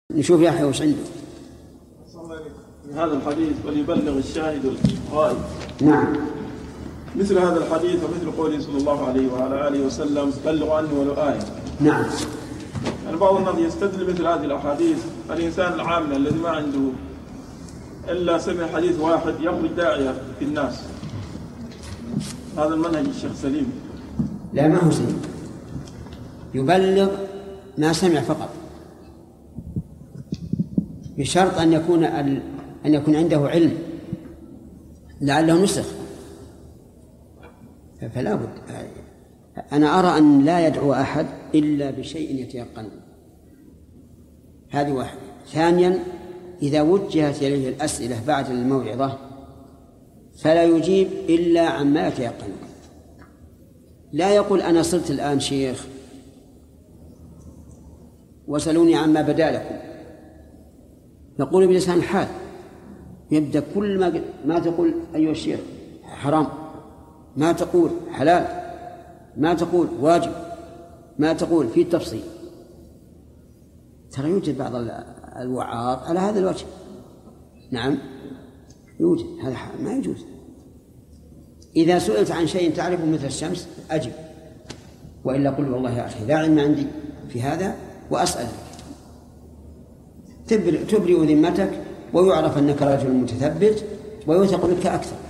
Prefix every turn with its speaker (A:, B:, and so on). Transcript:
A: نشوف يحيى وش عنده.
B: من هذا الحديث وليبلغ الشاهد الغائب.
A: نعم.
B: مثل هذا الحديث ومثل قوله صلى الله عليه وعلى آله وسلم بلغوا عني ولو آية.
A: نعم.
B: يعني بعض الناس يستدل مثل هذه الأحاديث الإنسان العامل الذي ما عنده إلا سمع حديث واحد يخرج داعية في الناس. هذا المنهج الشيخ سليم؟
A: لا، ما هو سليم. يبلغ ما سمع فقط، بشرط أن يكون عنده علم لعله نسخ. فلا بد. أنا أرى أن لا يدعو أحد إلا بشيء يتيقن. هذه واحدة. ثانيا، إذا وجهت إليه الأسئلة بعد الموعظة فلا يجيب إلا عما يتيقن. لا يقول أنا صرت الآن شيخ وسألوني عما بدا لكم. يقول بلسان الحال، يبدأ كل ما تقول أيها الشيخ حرام، ما تقول حلال، ما تقول واجب، ما تقول في التفصيل. ترى يوجد بعض الوعاظ على هذا الوجه. نعم يوجد، هذا ما يجوز. إذا سئلت عن شيء تعرفه مثل الشمس أجب، وإلا قل والله يا أخي لا علم عندي في هذا وأسألك. تبرئ ذمتك ويعرف أنك رجل متثبت ويوثق منك أكثر.